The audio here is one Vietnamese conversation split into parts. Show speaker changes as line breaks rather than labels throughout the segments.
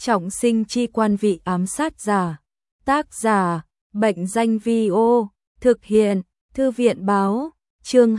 Trọng sinh chi quan vị ám sát giả. Tác giả, Bệnh danh Vi-ô. Thực hiện, Thư viện báo. Chương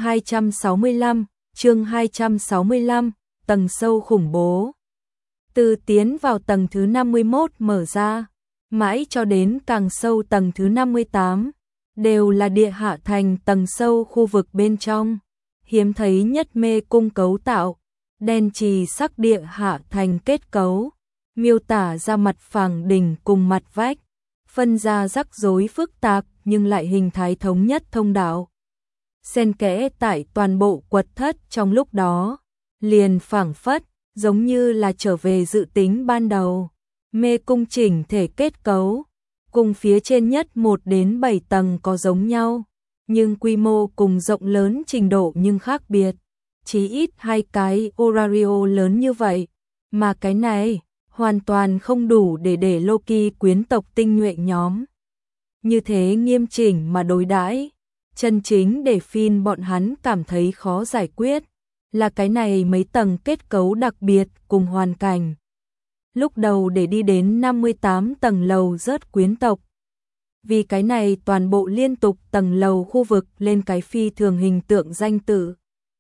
265, tầng sâu khủng bố. Từ tiến vào tầng thứ 51 mở ra, mãi cho đến càng sâu tầng thứ 58, đều là địa hạ thành tầng sâu khu vực bên trong. Hiếm thấy nhất mê cung cấu tạo, đen chì sắc địa hạ thành kết cấu, miêu tả ra mặt phẳng đỉnh cùng mặt vách, phân ra rắc rối phức tạp nhưng lại hình thái thống nhất thông đạo. Xen kẽ tại toàn bộ quật thất trong lúc đó, liền phảng phất, giống như là trở về dự tính ban đầu. Mê cung chỉnh thể kết cấu, cùng phía trên nhất 1 đến 7 tầng có giống nhau, nhưng quy mô cùng rộng lớn trình độ nhưng khác biệt. Chí ít 2 cái Orario lớn như vậy, mà cái này hoàn toàn không đủ để Loki quyến tộc tinh nhuệ nhóm như thế nghiêm chỉnh mà đối đãi. Chân chính để Phin bọn hắn cảm thấy khó giải quyết là cái này mấy tầng kết cấu đặc biệt cùng hoàn cảnh. Lúc đầu để đi đến 58 tầng lầu rớt quyến tộc, vì cái này toàn bộ liên tục tầng lầu khu vực lên cái phi thường hình tượng danh tự.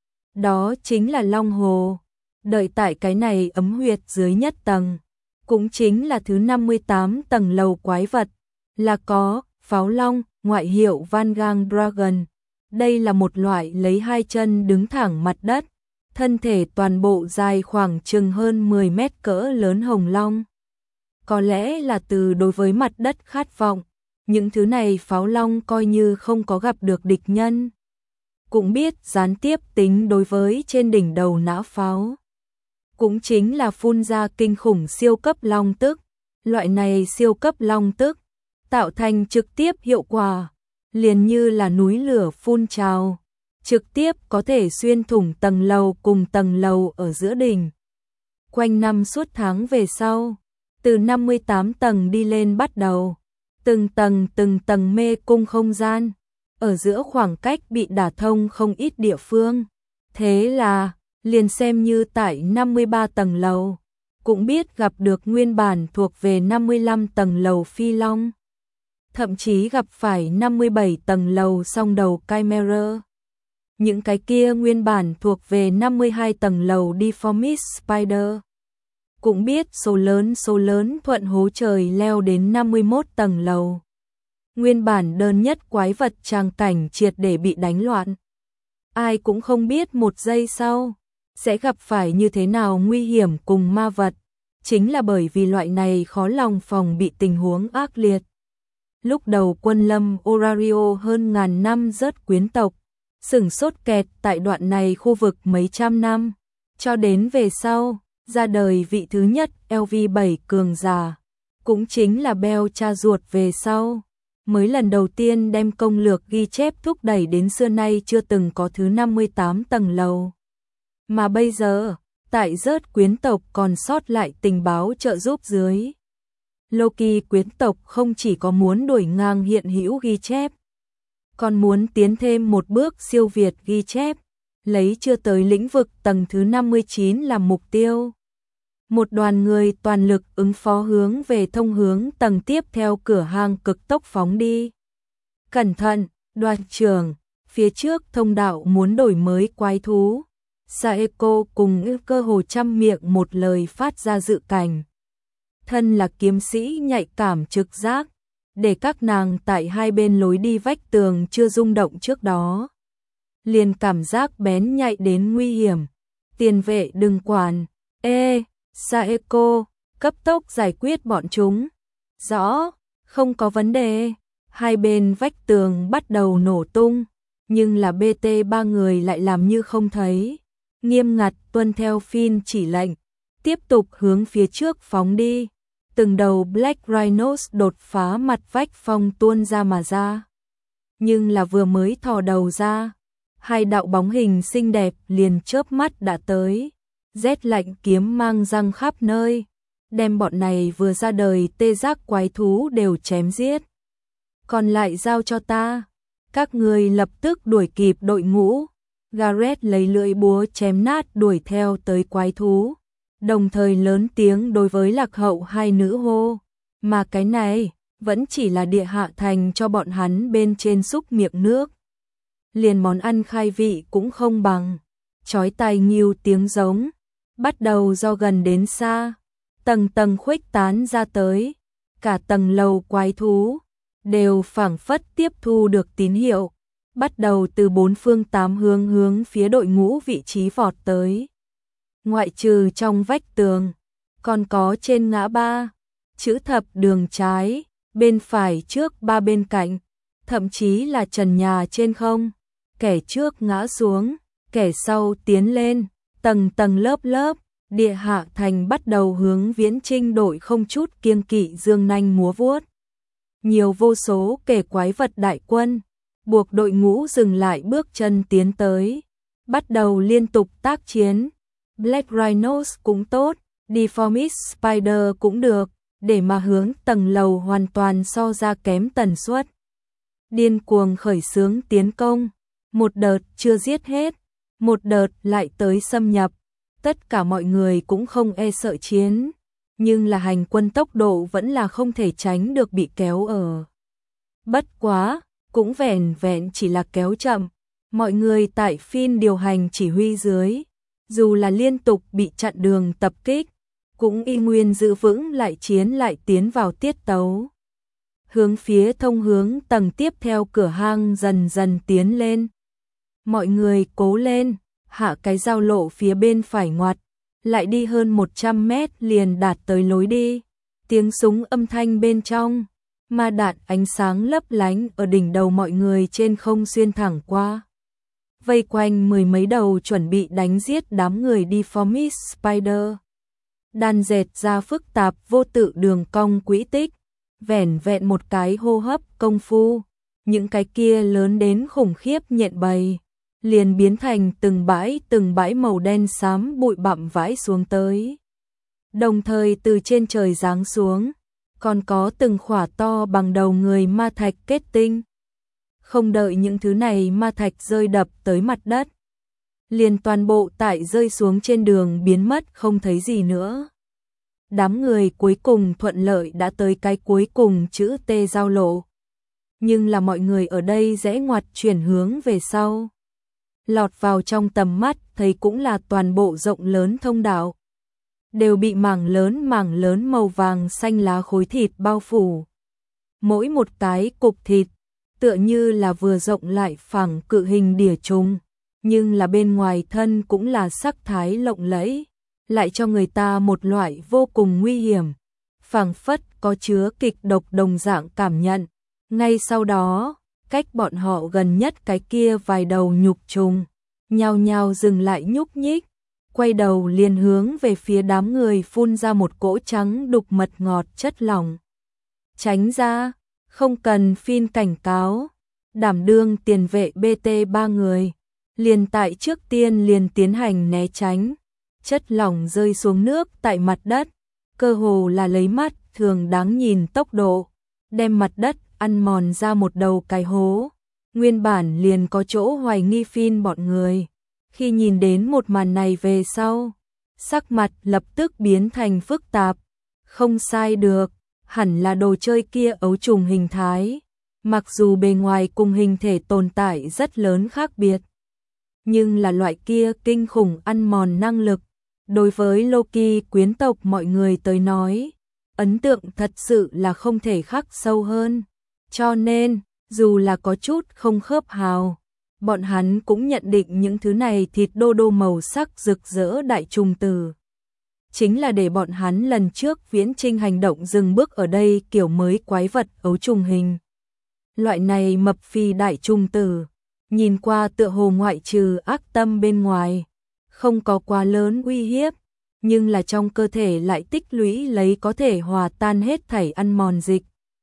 Đó chính là Long Hồ. Đợi tại cái này ấm huyệt dưới nhất tầng, cũng chính là thứ 58 tầng lầu quái vật, là có pháo long, ngoại hiệu Vanguard Dragon. Đây là một loại lấy 2 chân đứng thẳng mặt đất, thân thể toàn bộ dài khoảng chừng hơn 10 mét cỡ lớn hồng long. Có lẽ là từ đối với mặt đất khát vọng, những thứ này pháo long coi như không có gặp được địch nhân, cũng biết gián tiếp tính đối với trên đỉnh đầu nã pháo. Cũng chính là phun ra kinh khủng siêu cấp long tức. Loại này siêu cấp long tức tạo thành trực tiếp hiệu quả, liền như là núi lửa phun trào, trực tiếp có thể xuyên thủng tầng lầu cùng tầng lầu ở giữa đỉnh. Quanh năm suốt tháng về sau, từ 58 tầng đi lên bắt đầu, từng tầng mê cung không gian, ở giữa khoảng cách bị đả thông không ít địa phương. Thế là, liền xem như tại 53 tầng lầu, cũng biết gặp được nguyên bản thuộc về 55 tầng lầu phi long. Thậm chí gặp phải 57 tầng lầu song đầu Chimera. Những cái kia nguyên bản thuộc về 52 tầng lầu Deformist Spider. Cũng biết số lớn thuận hố trời leo đến 51 tầng lầu. Nguyên bản đơn nhất quái vật tràng cảnh triệt để bị đánh loạn. Ai cũng không biết một giây sau sẽ gặp phải như thế nào nguy hiểm cùng ma vật. Chính là bởi vì loại này khó lòng phòng bị tình huống ác liệt. Lúc đầu quân lâm Orario hơn ngàn năm rớt quyến tộc, sửng sốt kẹt tại đoạn này khu vực mấy trăm năm, cho đến về sau, ra đời vị thứ nhất LV7 cường giả, cũng chính là Bell cha ruột về sau, mới lần đầu tiên đem công lược ghi chép thúc đẩy đến xưa nay chưa từng có thứ 58 tầng lầu. Mà bây giờ, tại rớt quyến tộc còn sót lại tình báo trợ giúp dưới, Loki quyến tộc không chỉ có muốn đuổi ngang hiện hữu ghi chép, còn muốn tiến thêm một bước siêu việt ghi chép, lấy chưa tới lĩnh vực tầng thứ 59 làm mục tiêu. Một đoàn người toàn lực ứng phó hướng về thông hướng tầng tiếp theo cửa hang cực tốc phóng đi. Cẩn thận, đoàn trưởng, phía trước thông đạo muốn đổi mới quái thú. Saeko cùng cơ hồ trăm miệng một lời phát ra dự cảnh. Thân là kiếm sĩ nhạy cảm trực giác, để các nàng tại hai bên lối đi vách tường chưa rung động trước đó. Liền cảm giác bén nhạy đến nguy hiểm. Tiền vệ đừng quản. Saeko, cấp tốc giải quyết bọn chúng. Rõ, không có vấn đề. Hai bên vách tường bắt đầu nổ tung, nhưng là BT3 người lại làm như không thấy. Nghiêm ngặt tuân theo Phin chỉ lệnh, tiếp tục hướng phía trước phóng đi. Từng đầu Black Rhinos đột phá mặt vách phong tuôn ra mà ra. Nhưng là vừa mới thò đầu ra, hai đạo bóng hình xinh đẹp liền chớp mắt đã tới. Rét lạnh kiếm mang răng khắp nơi, đem bọn này vừa ra đời tê giác quái thú đều chém giết. Còn lại giao cho ta. Các người lập tức đuổi kịp đội ngũ. Gareth lấy lưỡi búa chém nát đuổi theo tới quái thú. đồng thời lớn tiếng đối với Lạc Hậu hai nữ hô, mà cái này vẫn chỉ là địa hạ thành cho bọn hắn bên trên xúc miệng nước. Liền món ăn khai vị cũng không bằng, chói tai nghiêu tiếng giống, bắt đầu do gần đến xa, tầng tầng khuếch tán ra tới, cả tầng lầu quái thú, đều phảng phất tiếp thu được tín hiệu, bắt đầu từ bốn phương tám hướng hướng phía đội ngũ vị trí vọt tới. Ngoại trừ trong vách tường, còn có trên ngã ba, chữ thập đường trái, bên phải trước ba bên cạnh, thậm chí là trần nhà trên không, kẻ trước ngã xuống, kẻ sau tiến lên, tầng tầng lớp lớp, địa hạ thành bắt đầu hướng Viễn Trinh đội không chút kiêng kỵ dương nanh múa vuốt. Nhiều vô số kẻ quái vật đại quân, buộc đội ngũ dừng lại bước chân tiến tới, bắt đầu liên tục tác chiến. Black Rhinos cũng tốt, Deformist Spider cũng được, để mà hướng tầng lầu hoàn toàn so ra kém tần suất. Điên cuồng khởi xướng tiến công, một đợt chưa giết hết, một đợt lại tới xâm nhập, tất cả mọi người cũng không e sợ chiến, nhưng là hành quân tốc độ vẫn là không thể tránh được bị kéo ở. Bất quá, cũng vẻn vẹn chỉ là kéo chậm, mọi người tại Phin điều hành chỉ huy dưới, dù là liên tục bị chặn đường tập kích, cũng y nguyên giữ vững lại chiến lại tiến vào tiết tấu. Hướng phía thông hướng tầng tiếp theo cửa hang dần dần tiến lên. Mọi người cố lên, hạ cái giao lộ phía bên phải ngoặt, lại đi hơn 100 mét liền đạt tới lối đi. Tiếng súng âm thanh bên trong, ma đạn ánh sáng lấp lánh ở đỉnh đầu mọi người trên không xuyên thẳng qua. Vây quanh mười mấy đầu chuẩn bị đánh giết đám người Deformist Spider. Đan dệt ra phức tạp vô tự đường cong quỹ tích, vẻn vẹn một cái hô hấp công phu, những cái kia lớn đến khủng khiếp nhện bầy, liền biến thành từng bãi màu đen xám bụi bặm vãi xuống tới. Đồng thời từ trên trời giáng xuống, còn có từng khỏa to bằng đầu người ma thạch kết tinh. Không đợi những thứ này ma thạch rơi đập tới mặt đất, liền toàn bộ tại rơi xuống trên đường biến mất không thấy gì nữa. Đám người cuối cùng thuận lợi đã tới cái cuối cùng chữ T giao lộ. Nhưng là mọi người ở đây rẽ ngoặt chuyển hướng về sau. Lọt vào trong tầm mắt thấy cũng là toàn bộ rộng lớn thông đạo. Đều bị mảng lớn màu vàng xanh lá khối thịt bao phủ. Mỗi một cái cục thịt, tựa như là vừa rộng lại phẳng cự hình đỉa trùng, nhưng là bên ngoài thân cũng là sắc thái lộng lẫy, lại cho người ta một loại vô cùng nguy hiểm, phảng phất có chứa kịch độc đồng dạng cảm nhận. Ngay sau đó, cách bọn họ gần nhất cái kia vài đầu nhục trùng, nhao nhao dừng lại nhúc nhích, quay đầu liền hướng về phía đám người phun ra một cỗ trắng đục mật ngọt chất lỏng. Tránh ra, không cần Phin cảnh cáo, đảm đương tiền vệ BT 3 người, liền tại trước tiên liền tiến hành né tránh. Chất lỏng rơi xuống nước tại mặt đất, cơ hồ là lấy mắt thường đáng nhìn tốc độ, đem mặt đất ăn mòn ra một đầu cái hố. Nguyên bản liền có chỗ hoài nghi Phin bọn người, khi nhìn đến một màn này về sau, sắc mặt lập tức biến thành phức tạp. Không sai được, hẳn là đồ chơi kia ấu trùng hình thái, mặc dù bề ngoài cùng hình thể tồn tại rất lớn khác biệt, nhưng là loại kia kinh khủng ăn mòn năng lực. Đối với Loki quyến tộc mọi người tới nói, ấn tượng thật sự là không thể khắc sâu hơn. Cho nên, dù là có chút không khớp hào, bọn hắn cũng nhận định những thứ này thịt đô đô màu sắc rực rỡ đại trùng tử. Chính là để bọn hắn lần trước Viễn Trinh hành động dừng bước ở đây kiểu mới quái vật ấu trùng hình. Loại này mập phì đại trùng tử, nhìn qua tựa hồ ngoại trừ ác tâm bên ngoài, không có quá lớn uy hiếp, nhưng là trong cơ thể lại tích lũy lấy có thể hòa tan hết thảy ăn mòn dịch.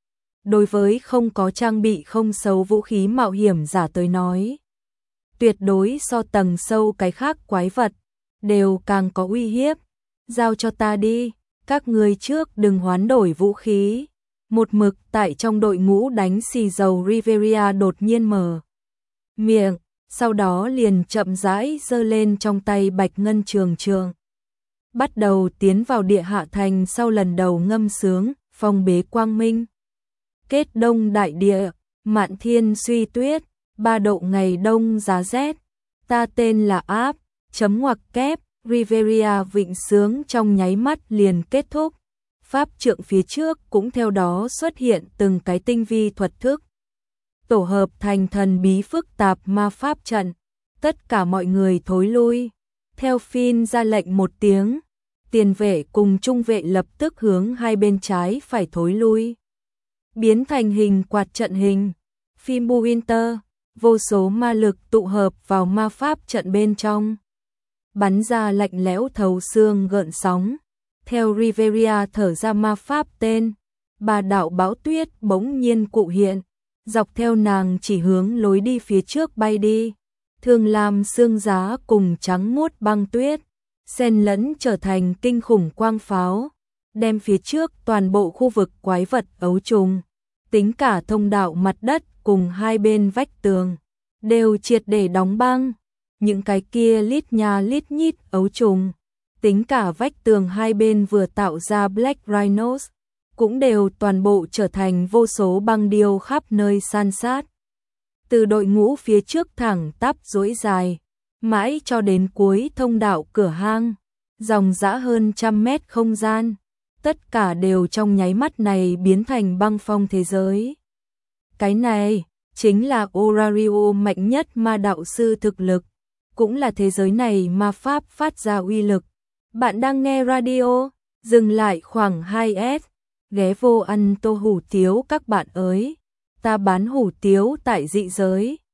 Đối với không có trang bị không xấu vũ khí mạo hiểm giả tới nói, tuyệt đối so tầng sâu cái khác quái vật, đều càng có uy hiếp. Giao cho ta đi, các người trước đừng hoán đổi vũ khí. Một mực tại trong đội ngũ đánh xì dầu Riveria đột nhiên mở miệng, sau đó liền chậm rãi giơ lên trong tay bạch ngân trường. bắt đầu tiến vào địa hạ thành sau lần đầu ngâm sướng, phong bế quang minh. Kết đông đại địa, mạn thiên suy tuyết, 3 độ ngày đông giá rét, ta tên là áp, chấm ngoặc kép, Riveria vịnh sướng trong nháy mắt liền kết thúc. Pháp trượng phía trước cũng theo đó xuất hiện từng cái tinh vi thuật thức. Tổ hợp thành thần bí phức tạp ma pháp trận. Tất cả mọi người thối lui. Theo Phin ra lệnh một tiếng, tiền vệ cùng trung vệ lập tức hướng hai bên trái phải thối lui. Biến thành hình quạt trận hình. Fimbulwinter, vô số ma lực tụ hợp vào ma pháp trận bên trong. Bắn ra lạnh lẽo thấu xương gợn sóng. Theo Riveria thở ra ma pháp tên, 3 đạo bão tuyết bỗng nhiên cụ hiện, dọc theo nàng chỉ hướng lối đi phía trước bay đi. Thương lam sương giá cùng trắng muốt băng tuyết, xen lẫn trở thành kinh khủng quang pháo, đem phía trước toàn bộ khu vực quái vật ấu trùng, tính cả thông đạo mặt đất cùng hai bên vách tường, đều triệt để đóng băng. Những cái kia lít nha lít nhít ấu trùng, tính cả vách tường hai bên vừa tạo ra Black Rhinos, cũng đều toàn bộ trở thành vô số băng điêu khắp nơi san sát. Từ đội ngũ phía trước thẳng tắp dỗi dài, mãi cho đến cuối thông đạo cửa hang, dòng dã hơn 100 mét không gian, tất cả đều trong nháy mắt này biến thành băng phong thế giới. Cái này chính là Orario mạnh nhất ma đạo sư thực lực, cũng là thế giới này ma pháp phát ra uy lực. Bạn đang nghe radio, dừng lại khoảng 2S, ghé vô ăn tô hủ tiếu các bạn ơi. Ta bán hủ tiếu tại dị giới.